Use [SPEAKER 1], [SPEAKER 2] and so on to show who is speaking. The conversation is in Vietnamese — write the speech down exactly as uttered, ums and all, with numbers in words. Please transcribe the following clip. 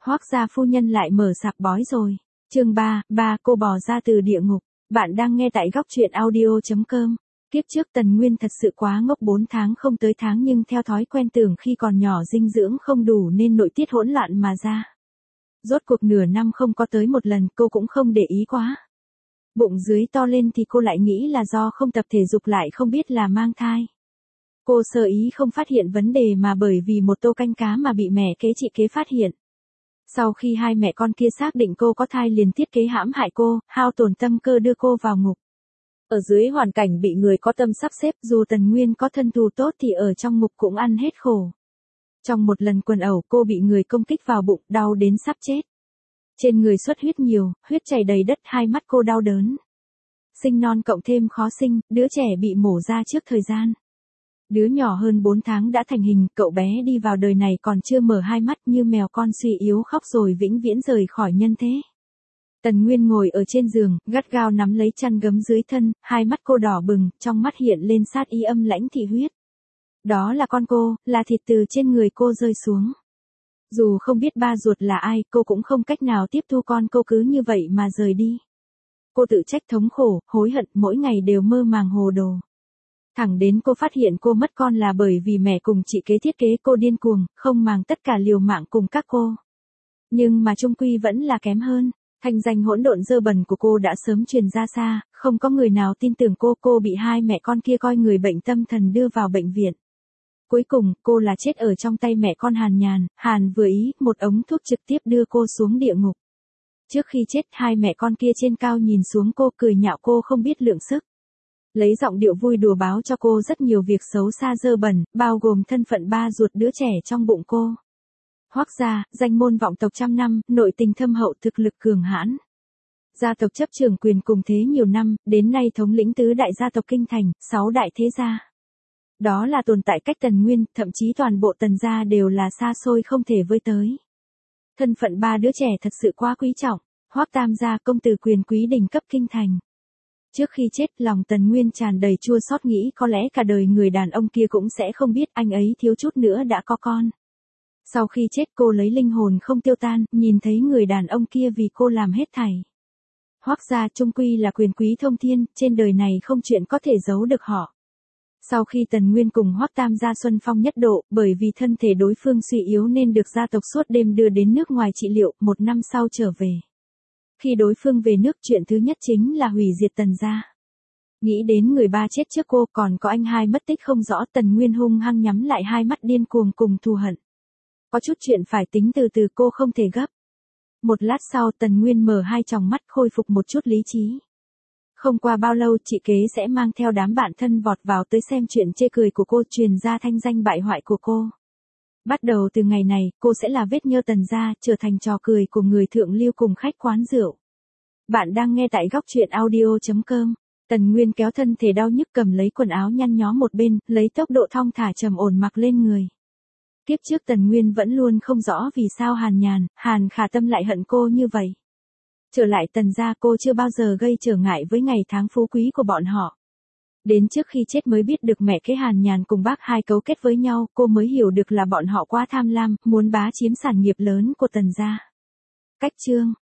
[SPEAKER 1] Hoác gia phu nhân lại mở sạp bói rồi. Chương ba, ba cô bò ra từ địa ngục. Bạn đang nghe tại góc truyện audio chấm com. Kiếp trước Tần Nguyên thật sự quá ngốc, bốn tháng không tới tháng nhưng theo thói quen tưởng khi còn nhỏ dinh dưỡng không đủ nên nội tiết hỗn loạn mà ra. Rốt cuộc nửa năm không có tới một lần, cô cũng không để ý quá. Bụng dưới to lên thì cô lại nghĩ là do không tập thể dục, lại không biết là mang thai. Cô sơ ý không phát hiện vấn đề mà bởi vì một tô canh cá mà bị mẹ kế chị kế phát hiện. Sau khi hai mẹ con kia xác định cô có thai liền thiết kế hãm hại cô, hao tổn tâm cơ đưa cô vào ngục. Ở dưới hoàn cảnh bị người có tâm sắp xếp, dù Tần Nguyên có thân thù tốt thì ở trong ngục cũng ăn hết khổ. Trong một lần quần ẩu cô bị người công kích vào bụng, đau đến sắp chết. Trên người xuất huyết nhiều, huyết chảy đầy đất, hai mắt cô đau đớn. Sinh non cộng thêm khó sinh, đứa trẻ bị mổ ra trước thời gian. Đứa nhỏ hơn bốn tháng đã thành hình, cậu bé đi vào đời này còn chưa mở hai mắt, như mèo con suy yếu khóc rồi vĩnh viễn rời khỏi nhân thế. Tần Nguyên ngồi ở trên giường, gắt gao nắm lấy chăn gấm dưới thân, hai mắt cô đỏ bừng, trong mắt hiện lên sát ý âm lãnh thị huyết. Đó là con cô, là thịt từ trên người cô rơi xuống. Dù không biết ba ruột là ai, cô cũng không cách nào tiếp thu con cô cứ như vậy mà rời đi. Cô tự trách thống khổ, hối hận, mỗi ngày đều mơ màng hồ đồ. Thẳng đến cô phát hiện cô mất con là bởi vì mẹ cùng chị kế thiết kế cô điên cuồng, không màng tất cả liều mạng cùng các cô. Nhưng mà chung quy vẫn là kém hơn. Thanh danh hỗn độn dơ bẩn của cô đã sớm truyền ra xa, không có người nào tin tưởng cô, cô bị hai mẹ con kia coi người bệnh tâm thần đưa vào bệnh viện. Cuối cùng, cô là chết ở trong tay mẹ con Hàn Nhàn, Hàn vừa ý, một ống thuốc trực tiếp đưa cô xuống địa ngục. Trước khi chết, hai mẹ con kia trên cao nhìn xuống cô, cười nhạo cô không biết lượng sức. Lấy giọng điệu vui đùa báo cho cô rất nhiều việc xấu xa dơ bẩn, bao gồm thân phận ba ruột đứa trẻ trong bụng cô. Hoác gia, danh môn vọng tộc trăm năm, nội tình thâm hậu, thực lực cường hãn. Gia tộc chấp trưởng quyền cùng thế nhiều năm, đến nay thống lĩnh tứ đại gia tộc kinh thành, sáu đại thế gia. Đó là tồn tại cách Tần Nguyên, thậm chí toàn bộ Tần gia đều là xa xôi không thể với tới. Thân phận ba đứa trẻ thật sự quá quý trọng. Hoác Tam gia, công tử quyền quý đỉnh cấp kinh thành. Trước khi chết, lòng Tần Nguyên tràn đầy chua xót, nghĩ có lẽ cả đời người đàn ông kia cũng sẽ không biết anh ấy thiếu chút nữa đã có con. Sau khi chết cô lấy linh hồn không tiêu tan, nhìn thấy người đàn ông kia vì cô làm hết thảy. Hoác gia chung quy là quyền quý thông thiên, trên đời này không chuyện có thể giấu được họ. Sau khi Tần Nguyên cùng Hoác Tam gia xuân phong nhất độ, bởi vì thân thể đối phương suy yếu nên được gia tộc suốt đêm đưa đến nước ngoài trị liệu, một năm sau trở về. Khi đối phương về nước, chuyện thứ nhất chính là hủy diệt Tần gia. Nghĩ đến người ba chết trước cô, còn có anh hai mất tích không rõ, Tần Nguyên hung hăng nhắm lại hai mắt điên cuồng cùng thù hận. Có chút chuyện phải tính từ từ, cô không thể gấp. Một lát sau Tần Nguyên mở hai tròng mắt, khôi phục một chút lý trí. Không qua bao lâu chị kế sẽ mang theo đám bạn thân vọt vào tới xem chuyện chê cười của cô, truyền ra thanh danh bại hoại của cô. Bắt đầu từ ngày này, cô sẽ là vết nhơ Tần gia, trở thành trò cười của người thượng lưu cùng khách quán rượu. Bạn đang nghe tại góc truyện audio chấm com. Tần Nguyên kéo thân thể đau nhức, cầm lấy quần áo nhăn nhó một bên, lấy tốc độ thong thả trầm ổn mặc lên người. Kiếp trước Tần Nguyên vẫn luôn không rõ vì sao Hàn Nhàn, Hàn Khả Tâm lại hận cô như vậy. Trở lại Tần gia, cô chưa bao giờ gây trở ngại với ngày tháng phú quý của bọn họ. Đến trước khi chết mới biết được mẹ kế Hàn Nhàn cùng bác hai cấu kết với nhau, cô mới hiểu được là bọn họ quá tham lam, muốn bá chiếm sản nghiệp lớn của Tần gia. Cách chương